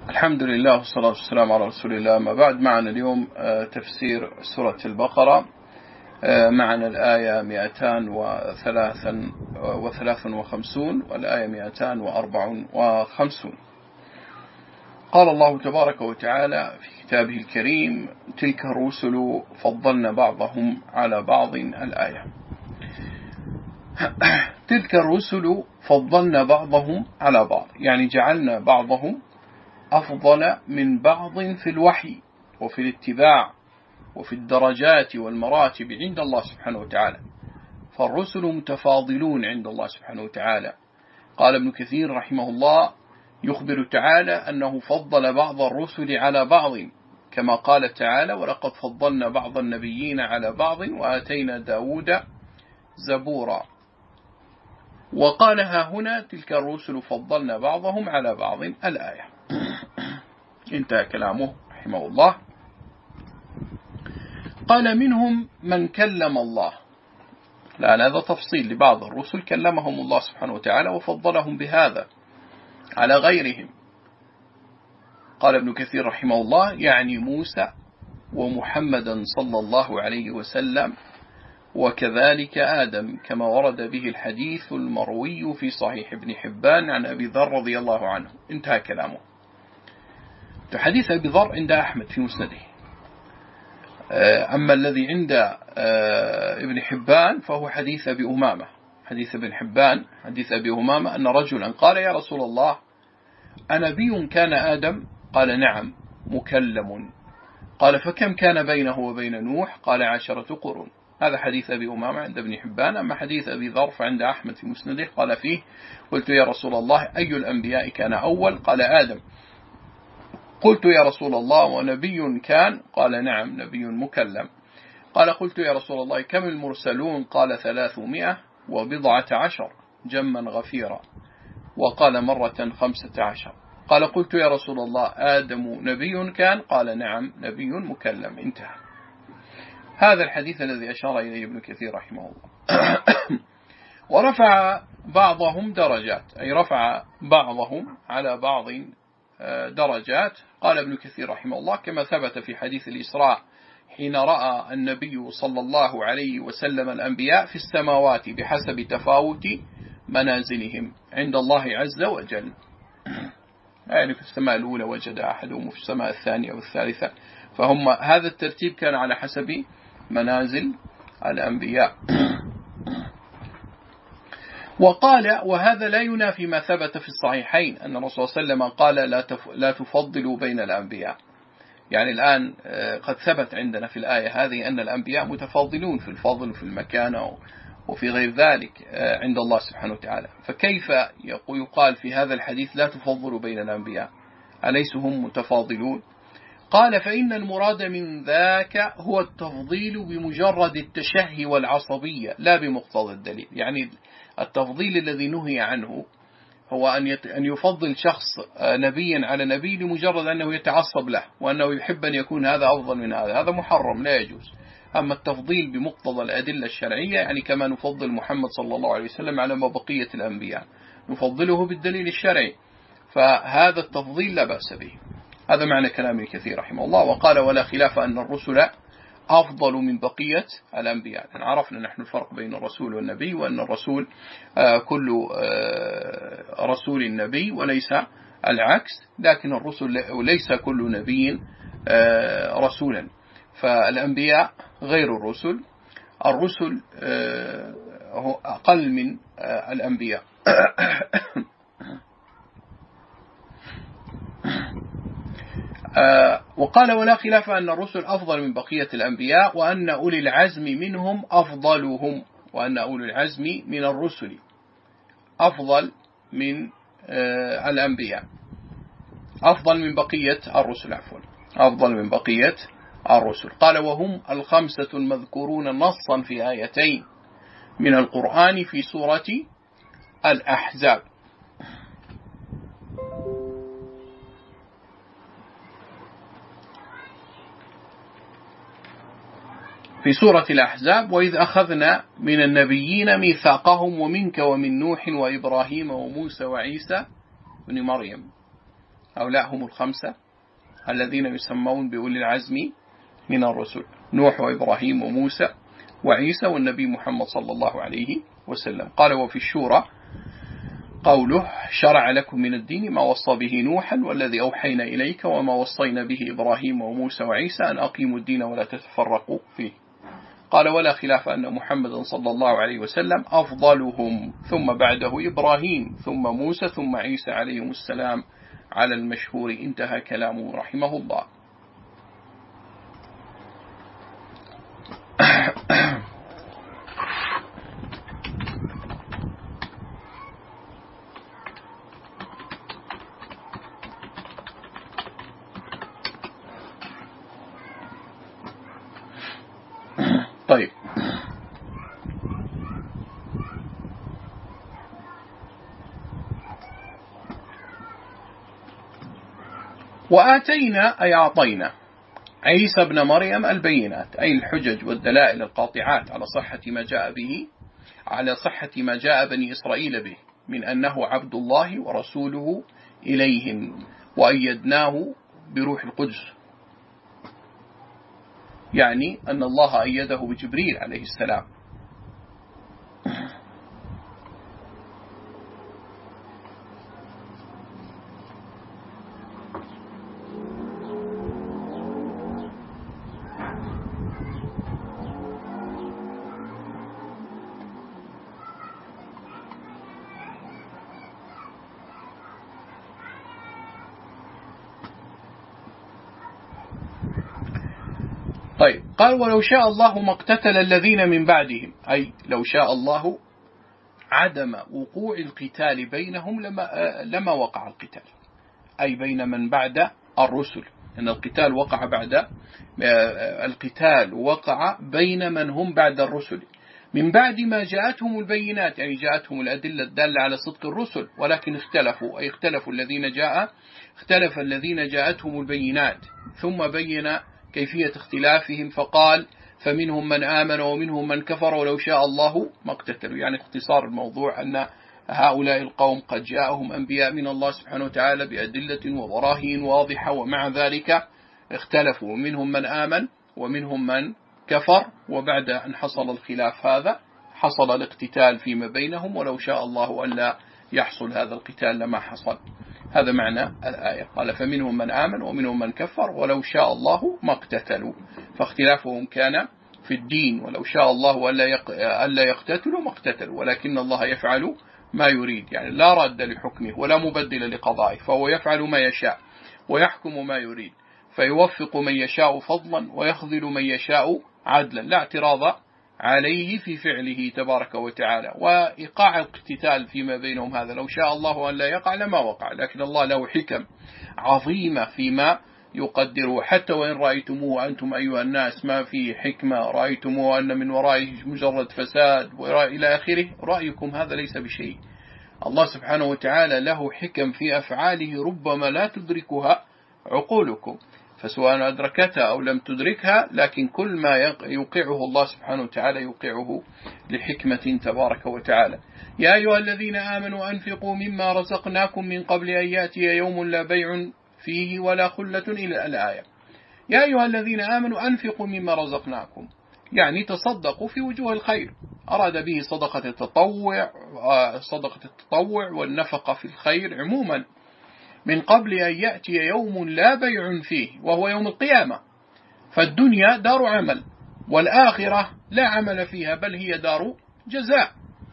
الحمد لله والصلاة والسلام على رسول الله. ما بعد، معنا اليوم تفسير سورة البقرة. معنا الآية 253 والآية 254. قال الله تبارك وتعالى في كتابه الكريم: تلك الرسل فضلنا بعضهم على بعض. الآية: تلك الرسل فضلنا بعضهم على بعض، يعني جعلنا بعضهم أفضل من بعض في الوحي وفي الاتباع وفي الدرجات والمراتب عند الله سبحانه وتعالى، فالرسل متفاضلون عند الله سبحانه وتعالى. قال ابن كثير رحمه الله: يخبر تعالى أنه فضل بعض الرسل على بعض، كما قال تعالى: ولقد فضلنا بعض النبيين على بعض وآتينا داود زبورا. وقال ها هنا: تلك الرسل فضلنا بعضهم على بعض. الآية. انتهى كلامه رحمه الله. قال: منهم من كلم الله. لأن هذا تفصيل لبعض الرسل كلمهم الله سبحانه وتعالى وفضلهم بهذا على غيرهم. قال ابن كثير رحمه الله: يعني موسى ومحمدا صلى الله عليه وسلم، وكذلك آدم، كما ورد به الحديث المروي في صحيح ابن حبان عن أبي ذر رضي الله عنه. انتهى كلامه. حديث أبي ذر عند أحمد في مسنده، أما الذي عند ابن حبان فهو حديث أبي أمامة. حديث ابن حبان حديث أبي أمامة أن رجلا قال: يا رسول الله، أنبي كان آدم؟ قال: نعم، مكلم. قال: فكم كان بينه وبين نوح؟ قال: 10 قرون. هذا حديث أبي أمامة عند ابن حبان. أما حديث أبي ذر فعند أحمد في مسنده، قال فيه: قلت يا رسول الله، أي الأنبياء كان أول؟ قال: آدم. قلت يا رسول الله، ونبي كان؟ قال: نعم، نبي مكلم. قال: قلت يا رسول الله، كم المرسلون؟ قال: 310 جما غفيرا. وقال مرة 15. قال: قلت يا رسول الله، آدم نبي كان؟ قال: نعم، نبي مكلم. انتهى. هذا الحديث الذي أشار إليه ابن كثير رحمه الله. ورفع بعضهم درجات، أي رفع بعضهم على بعض درجات. قال ابن كثير رحمه الله: كما ثبت في حديث الإسراء حين رأى النبي صلى الله عليه وسلم الأنبياء في السماوات بحسب تفاوت منازلهم عند الله عز وجل. يعني في السماء الأولى وجد أحدهم، وفي السماء الثانية والثالثة، فهم هذا الترتيب كان على حسب منازل الأنبياء. وقال: وهذا لا ينافي ما ثبت في الصحيحين أن الرسول صلى الله عليه وسلم قال: لا تفضلوا بين الأنبياء. يعني الآن قد ثبت عندنا في الآية هذه أن الأنبياء متفاضلون في الفضل وفي المكانة وفي غير ذلك عند الله سبحانه وتعالى، فكيف يقال في هذا الحديث لا تفضلوا بين الأنبياء؟ أليسوا هم متفاضلون؟ قال: فإن المراد من ذاك هو التفضيل بمجرد التشهي والعصبية، لا بمقتضى الدليل. يعني التفضيل الذي نهي عنه هو أن يفضل شخص نبيا على نبي لمجرد أنه يتعصب له وأنه يحب أن يكون هذا أفضل من هذا محرم، لا يجوز. أما التفضيل بمقتضى الأدلة الشرعية، يعني كما نفضل محمد صلى الله عليه وسلم على ما بقية الأنبياء، نفضله بالدليل الشرعي، فهذا التفضيل لا بأس به. هذا معنى كلام كثير رحمه الله. وقال: ولا خلاف أن الرسل أفضل من بقية الأنبياء. عرفنا نحن الفرق بين الرسول والنبي، وأن الرسول كل رسول النبي وليس العكس، لكن الرسل ليس كل نبي رسولا، فالأنبياء غير الرسل. الرسل أقل من الأنبياء. وقال: ولا خلاف أن الرسل أفضل من بقية الأنبياء، وأن أولي العزم منهم أفضلهم، وأن أولي العزم من الرسل أفضل من الأنبياء، أفضل من بقية الرسل، أفضل من بقية الرسل. قال: وهم 5 المذكورون نصا في آيتين من القرآن في سورة الأحزاب. في سورة الأحزاب: وإذ أخذنا من النبيين ميثاقهم ومنك ومن نوح وإبراهيم وموسى وعيسى بن مريم. هؤلاء هم الخمسة الذين يسمون بأولي العزم من الرسل: نوح وإبراهيم وموسى وعيسى والنبي محمد صلى الله عليه وسلم. قال: وفي الشورى قوله: شرع لكم من الدين ما وصى به نوحا والذي أوحينا إليك وما وصينا به إبراهيم وموسى وعيسى أن أقيموا الدين ولا تتفرقوا فيه. قال: ولا خلاف أن محمدا صلى الله عليه وسلم أفضلهم، ثم بعده إبراهيم ثم موسى ثم عيسى عليهم السلام على المشهور. انتهى كلامه رحمه الله. طيب، وآتينا أي أعطينا عيسى ابن مريم البينات، أي الحجج والدلائل القاطعات على صحة ما جاء بني إسرائيل به من أنه عبد الله ورسوله إليهم، وأيدناه بروح القدس، يعني أن الله أيده بجبريل عليه السلام. طيب، قال: ولو شاء الله ما اقتتل الذين من بعدهم، أي لو شاء الله عدم وقوع القتال بينهم لما وقع القتال، أي بين من بعد الرسل، أن القتال وقع بين من هم بعد الرسل من بعد ما جاءتهم البينات، يعني جاءتهم الأدلة الدالة على صدق الرسل، ولكن اختلف الذين جاءتهم البينات، ثم بين كيفية اختلافهم فقال: فمنهم من آمن ومنهم من كفر ولو شاء الله ما اقتتلوا. يعني اختصار الموضوع أن هؤلاء القوم قد جاءهم أنبياء من الله سبحانه وتعالى بأدلة وبراهين واضحة، ومع ذلك اختلفوا، منهم من آمن ومنهم من كفر، وبعد أن حصل الخلاف هذا حصل الاقتتال فيما بينهم، ولو شاء الله أن لا يحصل هذا القتال لما حصل. هذا معنى الآية. قال: فمنهم من آمن ومنهم من كفر ولو شاء الله ما اقتتلوا، فاختلافهم كان في الدين، ولو شاء الله ألا يقتتلوا ما اقتتلوا، ولكن الله يفعل ما يريد، يعني لا رد لحكمه ولا مبدل لقضائه، فهو يفعل ما يشاء ويحكم ما يريد، فيوفق من يشاء فضلا ويخذل من يشاء عدلا، لا اعتراض عليه في فعله تبارك وتعالى. وإيقاع الاقتتال فيما بينهم هذا لو شاء الله أن لا يقع لما وقع، لكن الله له حكم عظيمة فيما يقدره. حتى وإن رأيتموه أنتم أيها الناس ما في حكمة، رأيتموه أن من ورائه مجرد فساد إلى آخره، رأيكم هذا ليس بشيء. الله سبحانه وتعالى له حكم في أفعاله ربما لا تدركها عقولكم، فسواء أدركتها أو لم تدركها، لكن كل ما يوقعه الله سبحانه وتعالى يوقعه لحكمة تبارك وتعالى. يا أيها الذين آمنوا أنفقوا مما رزقناكم من قبل أن يأتي يوم لا بيع فيه ولا خلة إلى الآية. يا أيها الذين آمنوا أنفقوا مما رزقناكم، يعني تصدقوا في وجوه الخير، أراد به صدقة التطوع والنفقة في الخير عموما، من قبل أن يأتي يوم لا بيع فيه وهو يوم القيامة. فالدنيا دار عمل، والآخرة لا عمل فيها بل هي دار جزاء.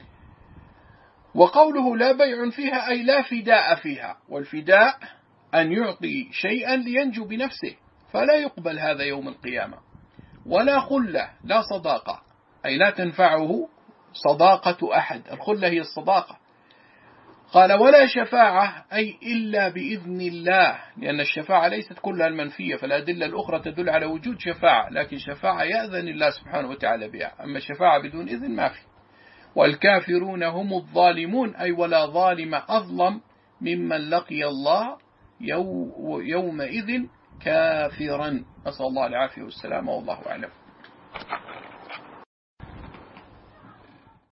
وقوله لا بيع فيها أي لا فداء فيها، والفداء أن يعطي شيئا لينجو بنفسه، فلا يقبل هذا يوم القيامة. ولا خلة، لا صداقة، أي لا تنفعه صداقة أحد، الخلة هي الصداقة. قال: ولا شفاعة أي إلا بإذن الله، لأن الشفاعة ليست كلها المنفية، فالأدلة الأخرى تدل على وجود شفاعة، لكن شفاعة يأذن الله سبحانه وتعالى بها، أما الشفاعة بدون إذن ما في. والكافرون هم الظالمون، أي ولا ظالم أظلم ممن لقي الله يومئذ كافرا. نسأل الله العافية والسلامة، والله أعلم.